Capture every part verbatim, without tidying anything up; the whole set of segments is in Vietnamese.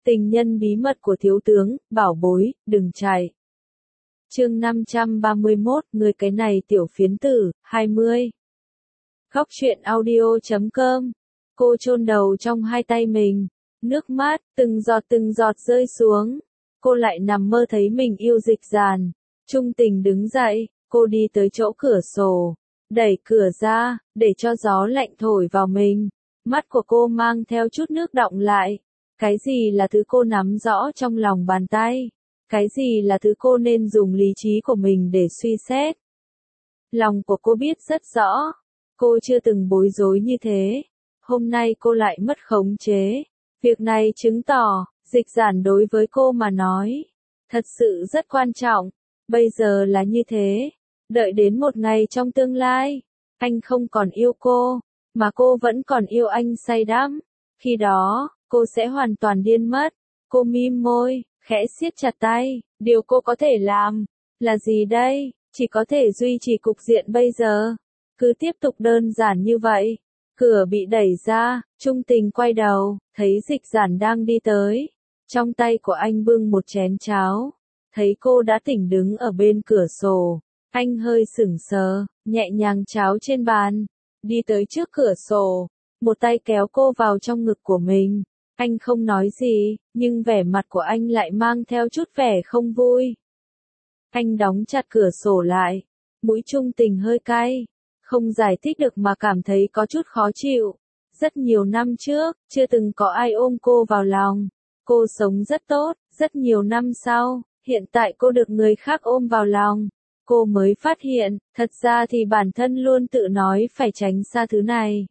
Tình nhân bí mật của thiếu tướng, bảo bối, đừng chạy. Chương năm trăm ba mươi mốt, người cái này tiểu phiến tử, hai mươi. Góc truyện audio chấm com. Cô chôn đầu trong hai tay mình, nước mắt từng giọt từng giọt rơi xuống. Cô lại nằm mơ thấy mình yêu Dịch Dàn. Trung Tình đứng dậy, cô đi tới chỗ cửa sổ, đẩy cửa ra, để cho gió lạnh thổi vào mình. Mắt của cô mang theo chút nước đọng lại. Cái gì là thứ cô nắm rõ trong lòng bàn tay? Cái gì là thứ cô nên dùng lý trí của mình để suy xét? Lòng của cô biết rất rõ. Cô chưa từng bối rối như thế. Hôm nay cô lại mất khống chế. Việc này chứng tỏ, Dịch Dàn đối với cô mà nói, thật sự rất quan trọng. Bây giờ là như thế. Đợi đến một ngày trong tương lai, anh không còn yêu cô, mà cô vẫn còn yêu anh say đắm. Khi đó, cô sẽ hoàn toàn điên mất. Cô mím môi, khẽ siết chặt tay. Điều cô có thể làm là gì đây? Chỉ có thể duy trì cục diện bây giờ. Cứ tiếp tục đơn giản như vậy. Cửa bị đẩy ra, Trung Tình quay đầu, thấy Dịch Dàn đang đi tới. Trong tay của anh bưng một chén cháo. Thấy cô đã tỉnh đứng ở bên cửa sổ. Anh hơi sững sờ, nhẹ nhàng cháo trên bàn. Đi tới trước cửa sổ. Một tay kéo cô vào trong ngực của mình. Anh không nói gì, nhưng vẻ mặt của anh lại mang theo chút vẻ không vui. Anh đóng chặt cửa sổ lại. Mũi Trung Tình hơi cay. Không giải thích được mà cảm thấy có chút khó chịu. Rất nhiều năm trước, chưa từng có ai ôm cô vào lòng. Cô sống rất tốt, rất nhiều năm sau, hiện tại cô được người khác ôm vào lòng. Cô mới phát hiện, thật ra thì bản thân luôn tự nói phải tránh xa thứ này.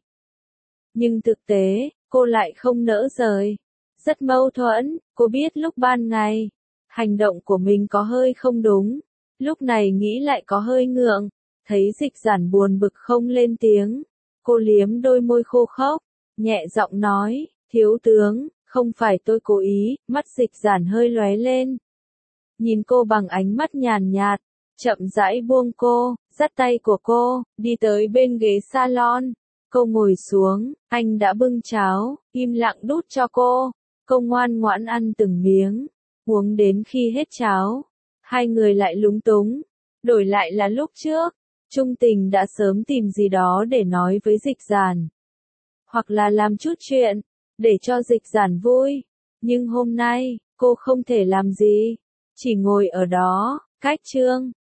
Nhưng thực tế, cô lại không nỡ rời. Rất mâu thuẫn, cô biết lúc ban ngày, hành động của mình có hơi không đúng. Lúc này nghĩ lại có hơi ngượng. Thấy Dịch Dàn buồn bực không lên tiếng. Cô liếm đôi môi khô khốc, nhẹ giọng nói, thiếu tướng, không phải tôi cố ý. Mắt Dịch Dàn hơi lóe lên. Nhìn cô bằng ánh mắt nhàn nhạt, chậm rãi buông cô, dắt tay của cô, đi tới bên ghế salon. Cô ngồi xuống, anh đã bưng cháo, im lặng đút cho cô. Cô ngoan ngoãn ăn từng miếng, uống đến khi hết cháo. Hai người lại lúng túng. Đổi lại là lúc trước, Trung Tình đã sớm tìm gì đó để nói với Dịch Dàn. Hoặc là làm chút chuyện, để cho Dịch Dàn vui. Nhưng hôm nay, cô không thể làm gì. Chỉ ngồi ở đó, cách chương.